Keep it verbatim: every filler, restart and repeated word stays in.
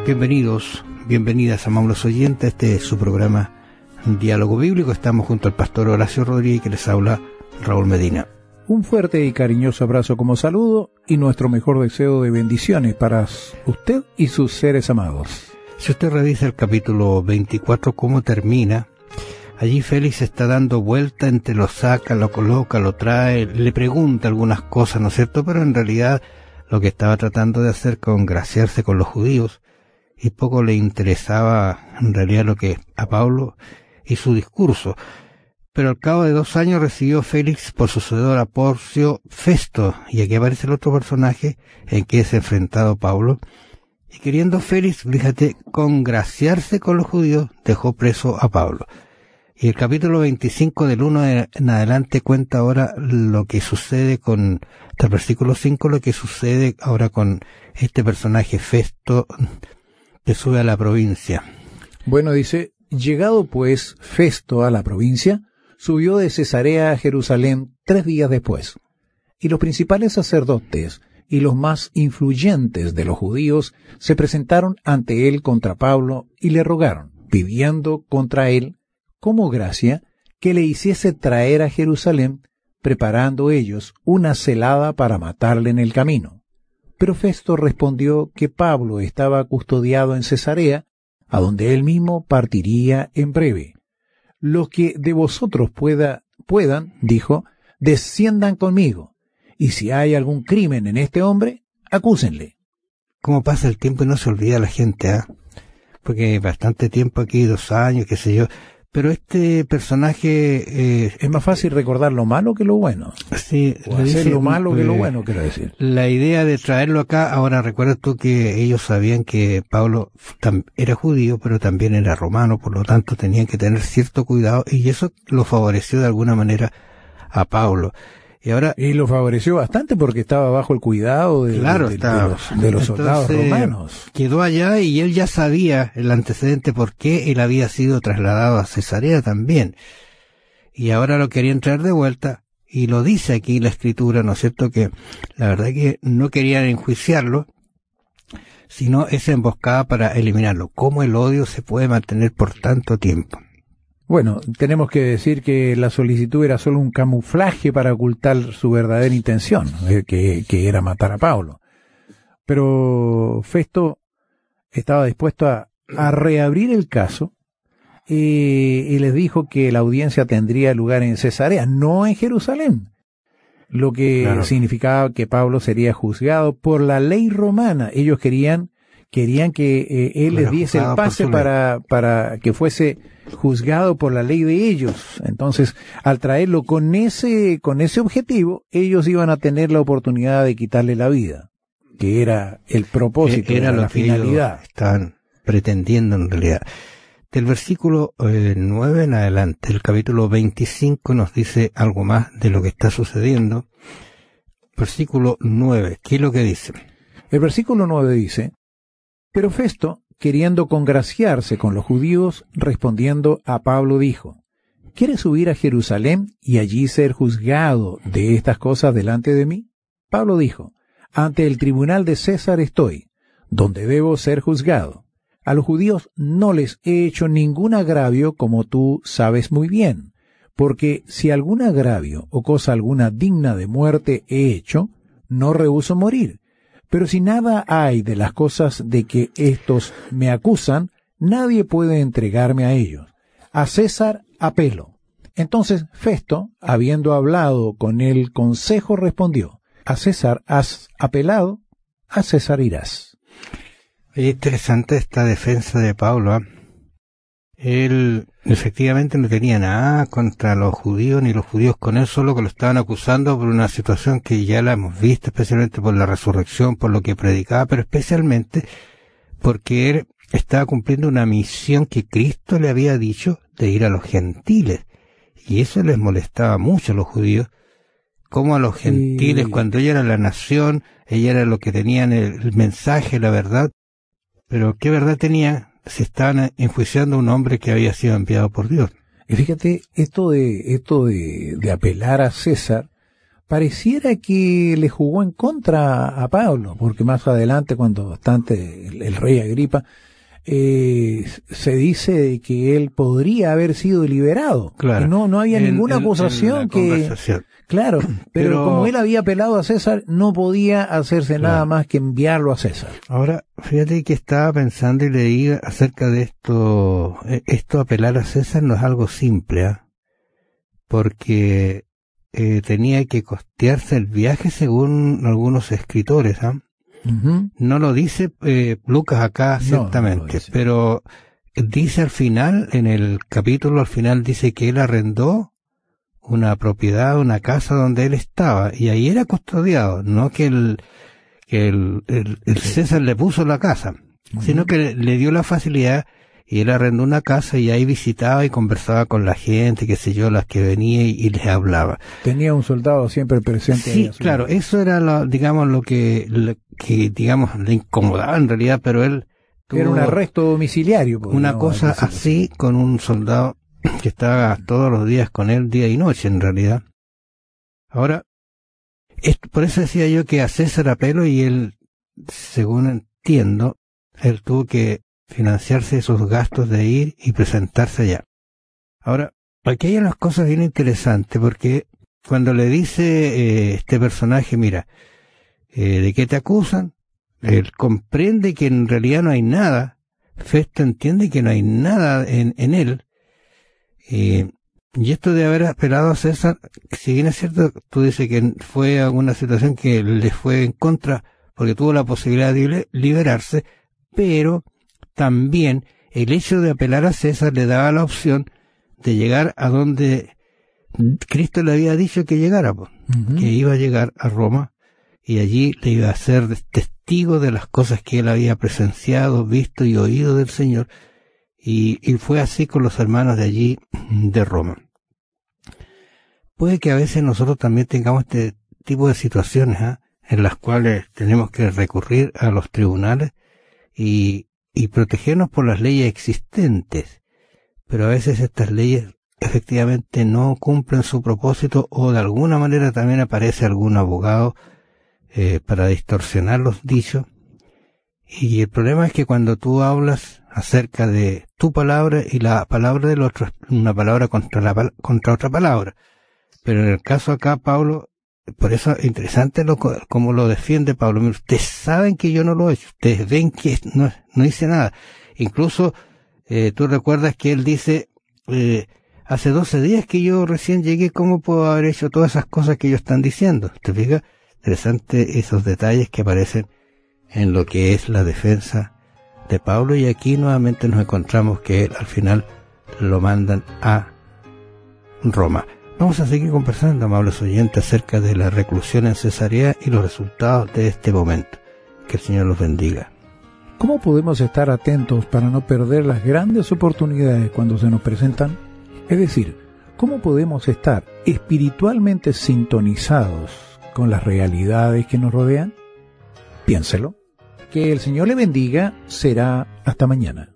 Bienvenidos, bienvenidas, amables oyentes. Este es su programa Diálogo Bíblico. Estamos junto al pastor Horacio Rodríguez, que les habla Raúl Medina. Un fuerte y cariñoso abrazo como saludo y nuestro mejor deseo de bendiciones para usted y sus seres amados. Si usted revisa el capítulo veinticuatro, cómo termina, allí Félix está dando vuelta entre lo saca, lo coloca, lo trae, le pregunta algunas cosas, ¿no es cierto? Pero en realidad lo que estaba tratando de hacer, congraciarse con los judíos, y poco le interesaba en realidad lo que a Pablo y su discurso. Pero al cabo de dos años recibió Félix por sucedor a Porcio Festo, y aquí aparece el otro personaje en que es enfrentado Pablo, y queriendo Félix, fíjate, congraciarse con los judíos, dejó preso a Pablo. Y el capítulo veinticinco del uno en adelante cuenta ahora lo que sucede con, hasta el versículo cinco, lo que sucede ahora con este personaje Festo, que sube a la provincia. Bueno, dice, llegado pues Festo a la provincia, subió de Cesarea a Jerusalén tres días después. Y los principales sacerdotes y los más influyentes de los judíos se presentaron ante él contra Pablo y le rogaron, pidiendo contra él, como gracia, que le hiciese traer a Jerusalén, preparando ellos una celada para matarle en el camino. Pero Festo respondió que Pablo estaba custodiado en Cesarea, a donde él mismo partiría en breve. Los que de vosotros pueda, puedan, dijo, desciendan conmigo, y si hay algún crimen en este hombre, acúsenle. ¿Cómo pasa el tiempo y no se olvida la gente, ah? ¿eh? Porque bastante tiempo aquí, dos años, qué sé yo. Pero este personaje... Eh, es más fácil recordar lo malo que lo bueno. Sí. O hacer dice, lo malo eh, que lo bueno, quiero decir. La idea de traerlo acá, ahora recuerda tú que ellos sabían que Pablo era judío, pero también era romano, por lo tanto tenían que tener cierto cuidado, y eso lo favoreció de alguna manera a Pablo. Y ahora y lo favoreció bastante porque estaba bajo el cuidado de, claro, de, de, estaba, de los, de los soldados entonces, romanos. Quedó allá y él ya sabía el antecedente por qué él había sido trasladado a Cesarea también. Y ahora lo querían traer de vuelta, y lo dice aquí la Escritura, ¿no es cierto?, que la verdad que no querían enjuiciarlo, sino esa emboscada para eliminarlo. ¿Cómo el odio se puede mantener por tanto tiempo? Bueno, tenemos que decir que la solicitud era solo un camuflaje para ocultar su verdadera intención, que, que era matar a Pablo. Pero Festo estaba dispuesto a, a reabrir el caso y, y les dijo que la audiencia tendría lugar en Cesarea, no en Jerusalén, lo que claro. significaba que Pablo sería juzgado por la ley romana. Ellos querían querían que eh, él les diese el pase para para que fuese juzgado por la ley de ellos. Entonces, al traerlo con ese con ese objetivo, ellos iban a tener la oportunidad de quitarle la vida, que era el propósito, era, era la lo finalidad. Que estaban pretendiendo en realidad. Del versículo eh, nueve en adelante, el capítulo veinticinco nos dice algo más de lo que está sucediendo. Versículo nueve, ¿qué es lo que dice? El versículo nueve dice: Pero Festo, queriendo congraciarse con los judíos, respondiendo a Pablo, dijo: ¿Quieres subir a Jerusalén y allí ser juzgado de estas cosas delante de mí? Pablo dijo: Ante el tribunal de César estoy, donde debo ser juzgado. A los judíos no les he hecho ningún agravio, como tú sabes muy bien, porque si algún agravio o cosa alguna digna de muerte he hecho, no rehúso morir. Pero si nada hay de las cosas de que éstos me acusan, nadie puede entregarme a ellos. A César apelo. Entonces Festo, habiendo hablado con el consejo, respondió: A César has apelado, a César irás. Es interesante esta defensa de Pablo, ¿eh? Él efectivamente no tenía nada contra los judíos, ni los judíos con él, solo que lo estaban acusando por una situación que ya la hemos visto, especialmente por la resurrección, por lo que predicaba, pero especialmente porque él estaba cumpliendo una misión que Cristo le había dicho de ir a los gentiles, y eso les molestaba mucho a los judíos, como a los gentiles, sí. Cuando ella era la nación, ella era lo que tenían el, el mensaje, la verdad, pero ¿qué verdad tenía? Se estaban enjuiciando a un hombre que había sido enviado por Dios. Y fíjate, esto de esto de, de apelar a César pareciera que le jugó en contra a Pablo, porque más adelante, cuando bastante el, el rey Agripa, eh, se dice que él podría haber sido liberado. Claro. No, no había en, ninguna en, acusación en que... Claro, pero, pero como él había apelado a César, no podía hacerse claro. nada más que enviarlo a César. Ahora, fíjate que estaba pensando y leí acerca de esto. Esto apelar a César no es algo simple, ¿eh? Porque eh, tenía que costearse el viaje según algunos escritores, ¿eh? Uh-huh. No lo dice eh, Lucas acá ciertamente, no, no pero dice al final, en el capítulo al final dice que él arrendó una propiedad, una casa donde él estaba, y ahí era custodiado, no que el, que el, el, el César le puso la casa, uh-huh. sino que le, le dio la facilidad, y él arrendó una casa y ahí visitaba y conversaba con la gente, qué sé yo, las que venía y, y les hablaba. Tenía un soldado siempre presente. Sí, claro, vida. Eso era lo, digamos, lo que, lo que, digamos, le incomodaba en realidad, pero él tuvo era un arresto domiciliario. Una cosa así con un soldado que estaba todos los días con él, día y noche en realidad. Ahora, esto, por eso decía yo que a César apelo y él, según entiendo, él tuvo que financiarse esos gastos de ir y presentarse allá. Ahora, aquí hay unas cosas bien interesantes, porque cuando le dice eh, este personaje, mira, eh, ¿de qué te acusan? Él comprende que en realidad no hay nada. Festo entiende que no hay nada en, en él. Eh, y esto de haber apelado a César, si bien es cierto, tú dices que fue alguna situación que le fue en contra, porque tuvo la posibilidad de liberarse, pero también el hecho de apelar a César le daba la opción de llegar a donde Cristo le había dicho que llegara, pues, uh-huh. que iba a llegar a Roma, y allí le iba a ser testigo de las cosas que él había presenciado, visto y oído del Señor. Y, y fue así con los hermanos de allí, de Roma. Puede que a veces nosotros también tengamos este tipo de situaciones, ¿eh? en las cuales tenemos que recurrir a los tribunales y, y protegernos por las leyes existentes. Pero a veces estas leyes efectivamente no cumplen su propósito, o de alguna manera también aparece algún abogado eh, para distorsionar los dichos. Y el problema es que cuando tú hablas acerca de tu palabra y la palabra del otro, una palabra contra la contra otra palabra. Pero en el caso acá, Pablo, por eso es interesante lo, como lo defiende Pablo. Ustedes saben que yo no lo he hecho, ustedes ven que no, no hice nada. Incluso eh, tú recuerdas que él dice, eh, hace doce días que yo recién llegué, ¿cómo puedo haber hecho todas esas cosas que ellos están diciendo? ¿Te fijas? Interesante esos detalles que aparecen en lo que es la defensa de Pablo, y aquí nuevamente nos encontramos que él al final lo mandan a Roma. Vamos a seguir conversando, amables oyentes, acerca de la reclusión en Cesarea y los resultados de este momento. Que el Señor los bendiga. ¿Cómo podemos estar atentos para no perder las grandes oportunidades cuando se nos presentan? Es decir, ¿cómo podemos estar espiritualmente sintonizados con las realidades que nos rodean? Piénselo. Que el Señor le bendiga. Será hasta mañana.